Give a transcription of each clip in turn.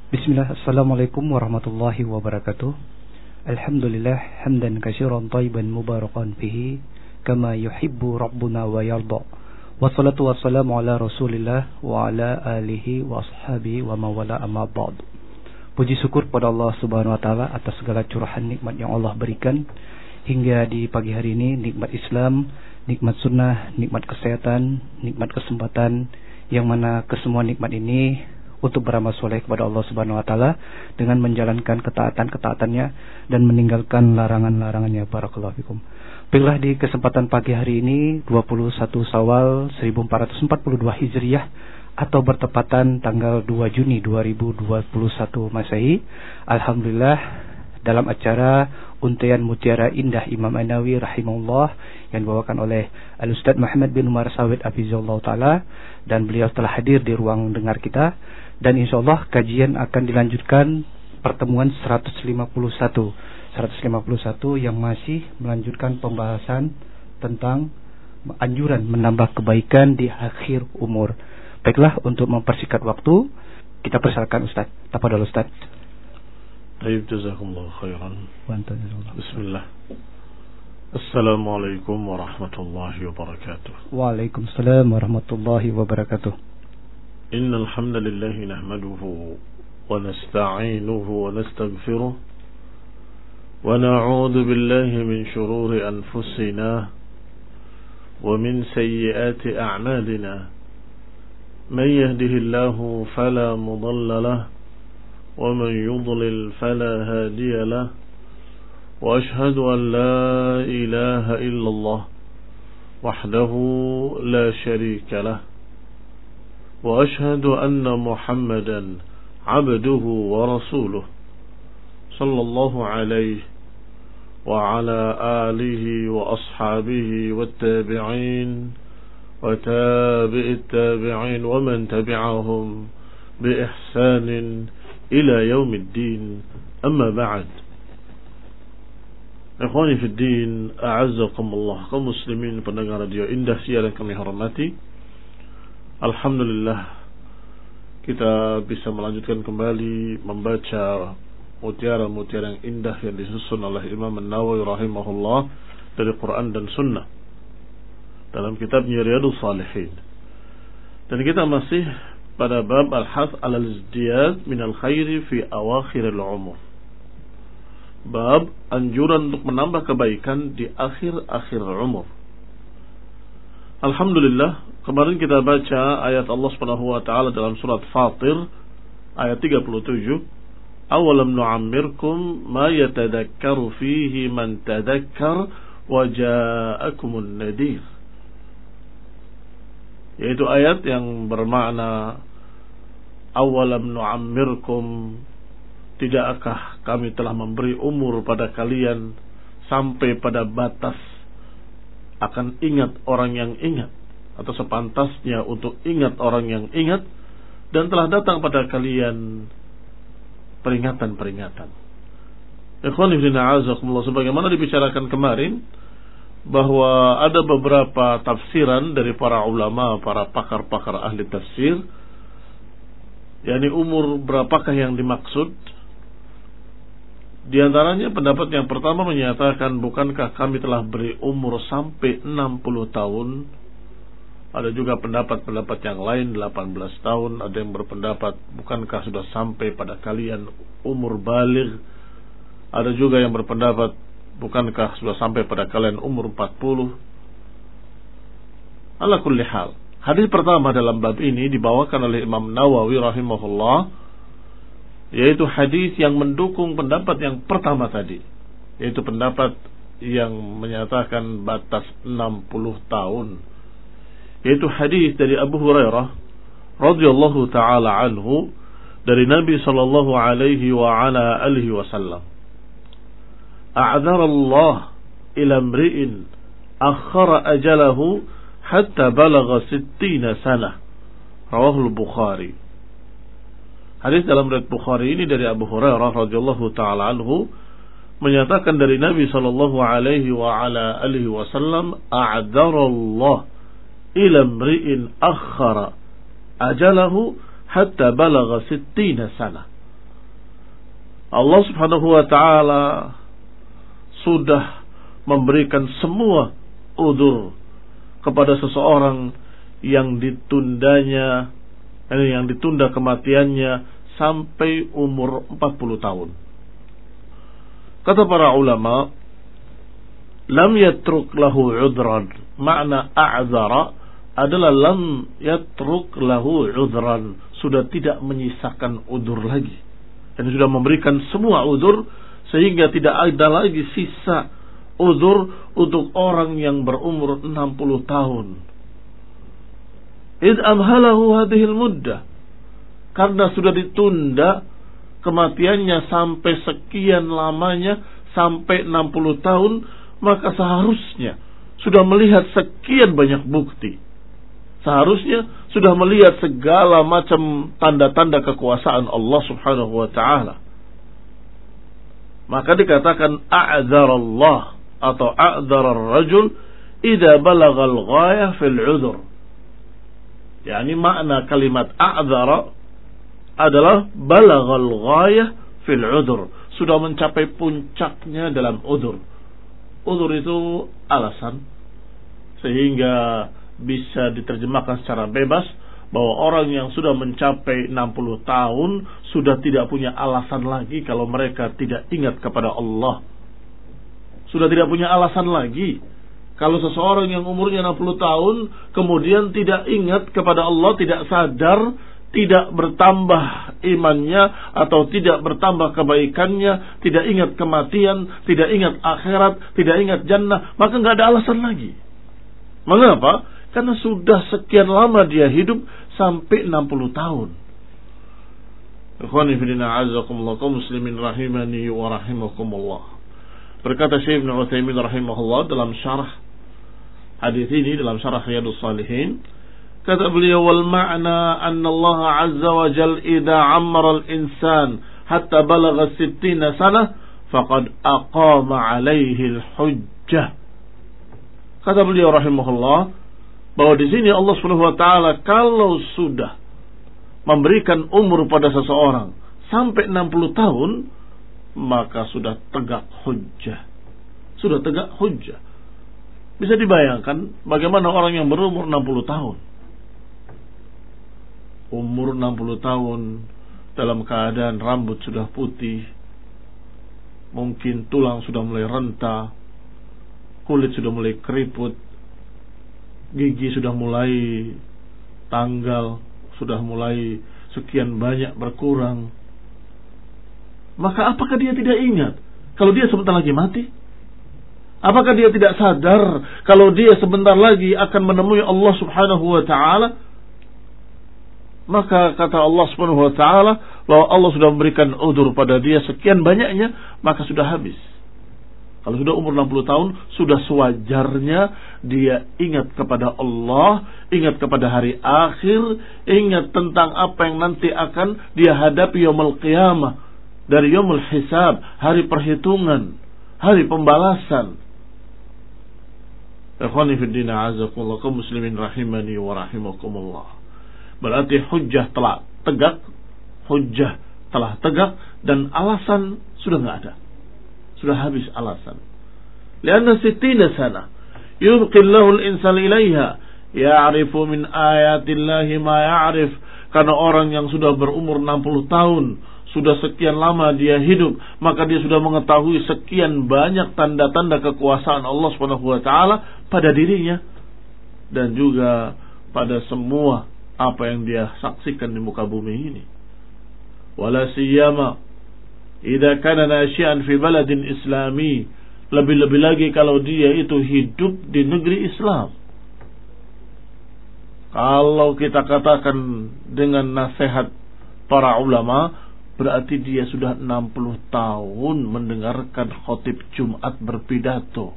Bismillah, Assalamualaikum warahmatullahi wabarakatuh. Alhamdulillah, hamdan katsiran thayyiban mubarakan fihi kama yuhibbu rabbuna wa yarda. Wassalatu wassalamu ala Rasulillah wa ala alihi wa ashabihi wa mawala amma ba'd. Puji syukur pada Allah Subhanahu wa taala atas segala curahan nikmat yang Allah berikan hingga di pagi hari ini, nikmat Islam, nikmat sunnah, nikmat kesehatan, nikmat kesempatan, yang mana kesemua nikmat ini untuk beramal soleh kepada Allah Subhanahu wa taala dengan menjalankan ketaatan-ketaatannya dan meninggalkan larangan-larangannya. Barakallahu fikum. Baiklah, di kesempatan pagi hari ini 21 Syawal 1442 Hijriah atau bertepatan tanggal 2 Juni 2021 Masehi. Alhamdulillah, dalam acara Untayan Mutiara Indah Imam An-Nawawi rahimahullah yang dibawakan oleh Al-Ustaz Muhammad bin Umar Sawid hafizahullah taala, dan beliau telah hadir di ruang dengar kita, dan insyaallah kajian akan dilanjutkan pertemuan 151 yang masih melanjutkan pembahasan tentang anjuran menambah kebaikan di akhir umur. Baiklah, untuk mempersingkat waktu, kita persilakan Ustaz. Tafadhol Ustaz. Baik, jazakumullah khairan. Bismillah. Assalamualaikum warahmatullahi wabarakatuh. Waalaikumsalam warahmatullahi wabarakatuh. Innal hamdalillah nahmaduhu wa nasta'inuhu wa nastaghfiruh wa na'udzu billahi min shururi anfusina wa min sayyiati a'malina. Man yahdihillahu fala mudilla lahu ومن يضلل فلا هادي له وأشهد أن لا إله إلا الله وحده لا شريك له وأشهد أن محمدا عبده ورسوله صلى الله عليه وعلى آله وأصحابه والتابعين وتابع التابعين ومن تبعهم بإحسان ila yaumiddin, amma ba'd. Ikhwani fi din, a'azzakumullah, kaum muslimin pendengar radio Indah siaran kami hormati. Alhamdulillah, kita bisa melanjutkan kembali membaca mutiara-mutiara yang indah yang disusun oleh Imam An-Nawawi rahimahullah dari Quran dan Sunnah dalam kitabnya Riyadhus Shalihin. Dan kita masih pada bab al-hath al-izdiyad min al-khairi fi awakhir al-umur. Bab anjuran untuk menambah kebaikan di akhir-akhir umur. Alhamdulillah, kemarin kita baca ayat Allah Subhanahu wa taala dalam surat Fatir ayat 37. Awalam nu'ammirkum ma yatadakkaru fihi man tadakkar wa ja'akumun nadir. Yaitu ayat yang bermakna awalam nu'ammirkum, tidakkah kami telah memberi umur pada kalian sampai pada batas akan ingat orang yang ingat, atau sepantasnya untuk ingat orang yang ingat, dan telah datang pada kalian peringatan-peringatan. Ikhwan fillah a'azakumullah, sebagaimana dibicarakan kemarin bahwa ada beberapa tafsiran dari para ulama, para pakar-pakar ahli tafsir, yakni umur berapakah yang dimaksud. Di antaranya pendapat yang pertama menyatakan, bukankah kami telah beri umur sampai 60 tahun. Ada juga pendapat-pendapat yang lain 18 tahun. Ada yang berpendapat, bukankah sudah sampai pada kalian umur baligh. Ada juga yang berpendapat, bukankah sudah sampai pada kalian umur 40. Ala kulli hal, hadis pertama dalam bab ini dibawakan oleh Imam Nawawi rahimahullah, yaitu hadis yang mendukung pendapat yang pertama tadi, yaitu pendapat yang menyatakan batas 60 tahun, yaitu hadis dari Abu Hurairah radhiyallahu taala anhu dari Nabi sallallahu alaihi wa ala alihi wasallam, a'dzarallah ila imri'in akhara ajalahu hatta balagha 60 sanah. Rawahul Bukhari. Hadis dalam riwayat Bukhari ini dari Abu Hurairah radhiyallahu taala anhu menyatakan dari Nabi sallallahu alaihi wa ala alihi wasallam, a'dzarallah ila imri'in akhara ajalahu hatta balagha 60 sanah. Allah Subhanahu wa ta'ala sudah memberikan semua udzur kepada seseorang yang ditunda kematiannya sampai umur 40 tahun. Kata para ulama, lam yatruk lahu udran. Makna a'zara adalah lam yatruk lahu udran, sudah tidak menyisakan udzur lagi, dan sudah memberikan semua udzur sehingga tidak ada lagi sisa udzur untuk orang yang berumur 60 tahun. Id amhalahu hadhil muddah, karena sudah ditunda kematiannya sampai sekian lamanya, sampai 60 tahun, maka seharusnya sudah melihat sekian banyak bukti. Seharusnya sudah melihat segala macam tanda-tanda kekuasaan Allah Subhanahu wa ta'ala. Maka dikatakan a'dzarallah atau a'dzarar rajul idza balagal ghayah fil 'udhr. Yani makna kalimat a'dzara adalah balagal ghayah fil 'udhr, sudah mencapai puncaknya dalam udzur. Udzur itu alasan, sehingga bisa diterjemahkan secara bebas bahwa orang yang sudah mencapai 60 tahun sudah tidak punya alasan lagi kalau mereka tidak ingat kepada Allah. Sudah tidak punya alasan lagi kalau seseorang yang umurnya 60 tahun kemudian tidak ingat kepada Allah, tidak sadar, tidak bertambah imannya atau tidak bertambah kebaikannya, tidak ingat kematian, tidak ingat akhirat, tidak ingat jannah, maka nggak ada alasan lagi. Mengapa? Karena sudah sekian lama dia hidup, sampai 60 tahun. Ikhwani fillah, azakumullah, kaum muslimin rahimani wa rahimakumullah. Berkata Syekh Ibnu Utsaimin rahimahullah dalam syarah hadis ini, dalam syarah Riyadhus Shalihin, kata beliau, wal ma'na anna Allah azza wa jalla idza 'ammara al-insan hatta balagha 60 sanah faqad aqama 'alaihi al-hujjah. Kata beliau rahimahullah, bahwa di sini Allah Subhanahu wa taala kalau sudah memberikan umur pada seseorang sampai 60 tahun, maka sudah tegak hujjah. Sudah tegak hujjah. Bisa dibayangkan bagaimana orang yang berumur 60 tahun. Umur 60 tahun dalam keadaan rambut sudah putih, mungkin tulang sudah mulai renta, kulit sudah mulai keriput, gigi sudah mulai tanggal, sudah mulai sekian banyak berkurang. Maka apakah dia tidak ingat kalau dia sebentar lagi mati? Apakah dia tidak sadar kalau dia sebentar lagi akan menemui Allah Subhanahu wa ta'ala? Maka kata Allah Subhanahu wa ta'ala, bahwa Allah sudah memberikan udzur pada dia sekian banyaknya, maka sudah habis. Kalau sudah umur 60 tahun, sudah sewajarnya dia ingat kepada Allah, ingat kepada hari akhir, ingat tentang apa yang nanti akan dia hadapi yaumul qiyamah, dari yaumul hisab, hari perhitungan, hari pembalasan. Ikhwani fid din, a'azakumullah, kaum muslimin rahimani wa rahimakumullah. Berarti hujjah telah tegak, hujjah telah tegak, dan alasan sudah enggak ada. Sudah habis alasan. Lianna 60 sana yubqillahu al-insan ilaiha ya'rifu min ayatillahi ma ya'rif. Karena orang yang sudah berumur 60 tahun, sudah sekian lama dia hidup, maka dia sudah mengetahui sekian banyak tanda-tanda kekuasaan Allah Subhanahu wa taala pada dirinya dan juga pada semua apa yang dia saksikan di muka bumi ini. Wala siyama idza kana nashi'an fi baladin islami, lebih-lebih lagi kalau dia itu hidup di negeri Islam. Kalau kita katakan dengan nasihat para ulama, berarti dia sudah 60 tahun mendengarkan khatib Jumat berpidato.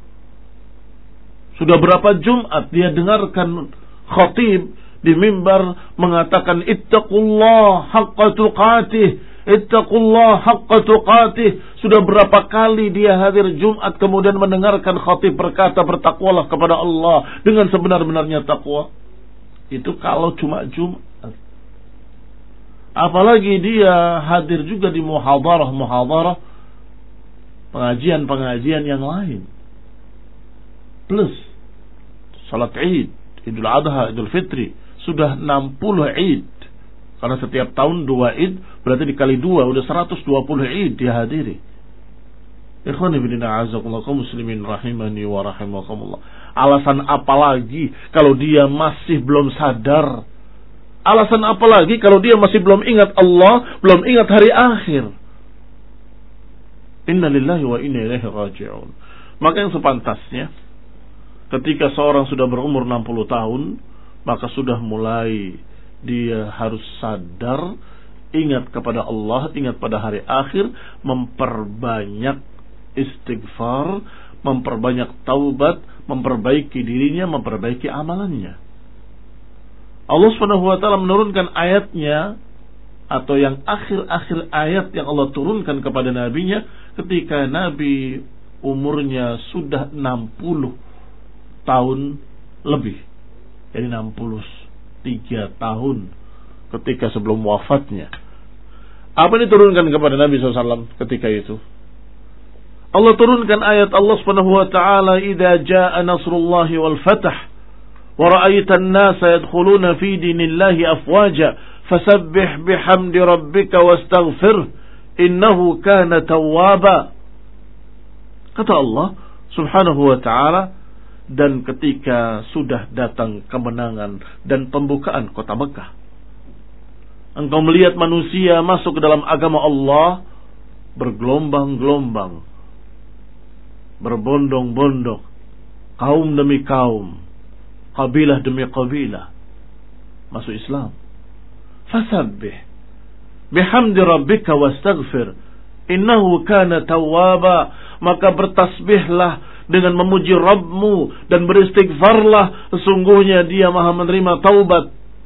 Sudah berapa Jumat dia dengarkan khatib di mimbar mengatakan ittaqullah haqqa tuqatih, ittaqullah haqqa tuqatih. Sudah berapa kali dia hadir Jumat kemudian mendengarkan khatib berkata, bertakwalah kepada Allah dengan sebenar-benarnya takwa. Itu kalau cuma Jumat. Apalagi dia hadir juga di muhadarah pengajian yang lain. Plus salat Id, Idul Adha, Idul Fitri, sudah 60 Id. Karena setiap tahun 2 Id, berarti dikali 2 udah 120 Id dihadiri. Ikhwani fillah a'azzakumullah kaum muslimin rahimani wa rahimakumullah. Alasan apa lagi kalau dia masih belum sadar? Alasan apa lagi kalau dia masih belum ingat Allah, belum ingat hari akhir? Inna lillahi wa inna ilaihi raji'un. Maka yang sepantasnya ketika seorang sudah berumur 60 tahun, maka sudah mulai dia harus sadar, ingat kepada Allah, ingat pada hari akhir, memperbanyak istighfar, memperbanyak taubat, memperbaiki dirinya, memperbaiki amalannya. Allah SWT menurunkan ayatnya, atau yang akhir-akhir ayat yang Allah turunkan kepada nabinya ketika Nabi umurnya sudah 60 tahun lebih. Jadi 63 tahun ketika sebelum wafatnya. Apa yang diturunkan kepada Nabi SAW ketika itu? Allah turunkan ayat Allah SWT, "Idza jaa nasrullahi wal fath wa ra'aitan nasa yadkhuluna fi dinillahi afwaja fasabbih bihamdi rabbika wastaghfir innahu kana tawwaba." Kata Allah Subhanahu wa taala, dan ketika sudah datang kemenangan dan pembukaan kota Mekah, engkau melihat manusia masuk ke dalam agama Allah bergelombang-gelombang, berbondong-bondong, kaum demi kaum, kabilah demi kabilah masuk Islam. Fasabbih bihamdi rabbika wastaghfir innahu kana tawwaba. Maka bertasbihlah dengan memuji Rabbmu dan beristighfarlah, sesungguhnya Dia Maha menerima taubat.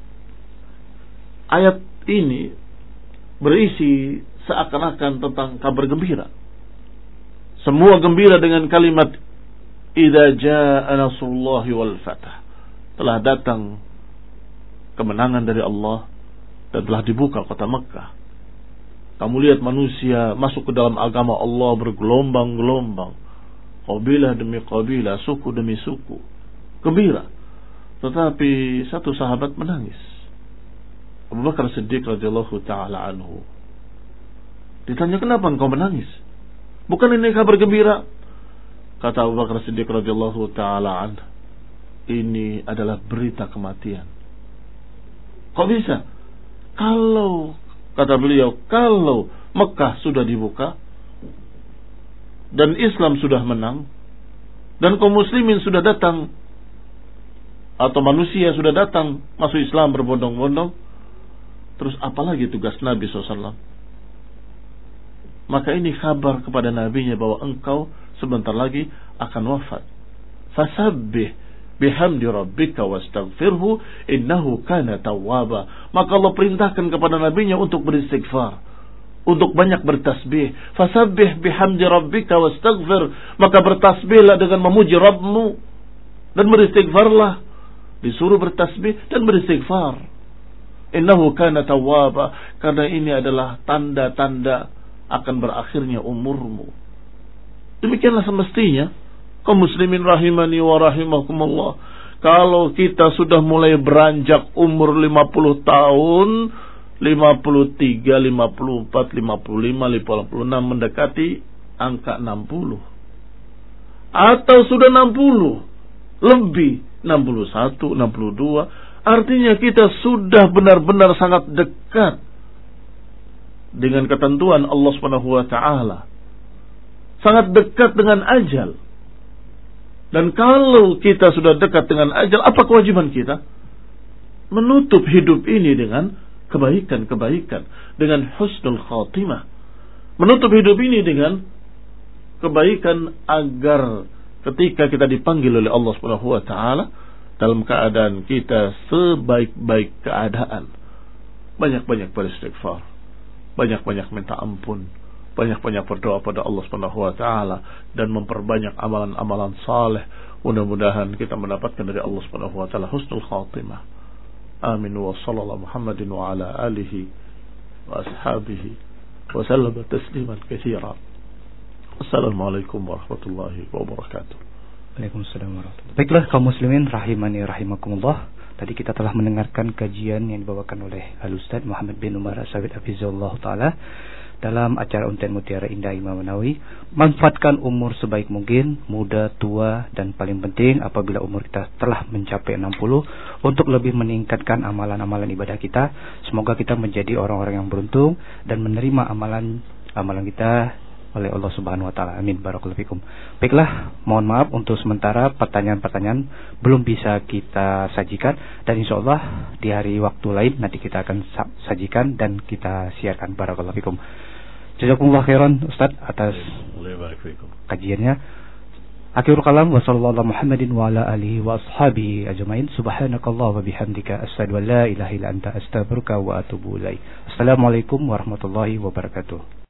Ayat ini berisi seakan-akan tentang kabar gembira. Semua gembira dengan kalimat idza jaa nasrullahi wal fath. Telah datang kemenangan dari Allah dan telah dibuka kota Mekah. Kamu lihat manusia masuk ke dalam agama Allah bergelombang-gelombang, kabilah demi kabilah, suku demi suku, gembira. Tetapi satu sahabat menangis, Abu Bakar Siddiq radhiyallahu taala anhu. Ditanya, kenapa engkau menangis? Bukan ini kabar gembira? Kata Abu Bakar Siddiq radhiyallahu taala anhu, ini adalah berita kematian. Kok bisa? Kata beliau, kalau Mekah sudah dibuka dan Islam sudah menang dan kaum muslimin sudah datang, atau manusia sudah datang masuk Islam berbondong-bondong, terus apalagi tugas Nabi SAW? Maka ini kabar kepada nabinya bahwa engkau sebentar lagi akan wafat. Fasabbih bihamdi rabbika wastaghfirhu innahu kana tawwaba. Maka Allah perintahkan kepada nabinya untuk beristighfar, untuk banyak bertasbih. Fasabbih bihamdi rabbika wastaghfir. Maka bertasbihlah dengan memuji Rabbmu dan beristighfarlah. Disuruh bertasbih dan beristighfar. Innahu kana tawwaba, karena ini adalah tanda-tanda akan berakhirnya umurmu. Demikianlah semestinya kaum muslimin rahimani wa rahimakumullah. Kalau kita sudah mulai beranjak umur 50 tahun, 53, 54, 55, 56, mendekati angka 60. Atau sudah 60, lebih 61, 62, artinya kita sudah benar-benar sangat dekat dengan ketentuan Allah Subhanahu wa taala. Sangat dekat dengan ajal. Dan kalau kita sudah dekat dengan ajal, apa kewajiban kita? Menutup hidup ini dengan kebaikan-kebaikan, dengan husnul khatimah. Menutup hidup ini dengan kebaikan agar ketika kita dipanggil oleh Allah Subhanahu wa taala dalam keadaan kita sebaik-baik keadaan, banyak-banyak beristighfar, banyak-banyak minta ampun, banyak-banyak berdoa pada Allah Subhanahu wa taala dan memperbanyak amalan-amalan saleh. Mudah-mudahan kita mendapatkan dari Allah Subhanahu wa taala husnul khatimah. Amin wa sallallahu Muhammadin wa ala alihi وأصحابه وسلم تسليما كثيرا. السلام عليكم ورحمة الله وبركاته. Waalaikumsalam warahmatullahi wabarakatuh. Baiklah kaum muslimin rahimani rahimakumullah. Tadi kita telah mendengarkan kajian yang dibawakan oleh Al-Ustaz Muhammad bin Umar As-Sabit hafizahullah taala dalam acara Untian Mutiara Indah Imam Nawawi. Manfaatkan umur sebaik mungkin, muda, tua, dan paling penting apabila umur kita telah mencapai 60 untuk lebih meningkatkan amalan-amalan ibadah kita. Semoga kita menjadi orang-orang yang beruntung dan menerima amalan kita oleh Allah Subhanahu wa taala. Amin. Barakallahu fikum. Baiklah, mohon maaf untuk sementara pertanyaan-pertanyaan belum bisa kita sajikan, dan insyaallah di hari waktu lain nanti kita akan sajikan dan kita siarkan. Barakallahu fikum. Jazakumullah khairan Ustaz atas kajiannya. Akhirul kalam wa sallallahu ala Muhammadin wa ala alihi wa ashabihi ajmain. Subhanakallah wa bihamdika asyhadu an la ilaha illa anta astaghfiruka wa atubu ilaik. Assalamualaikum warahmatullahi wabarakatuh.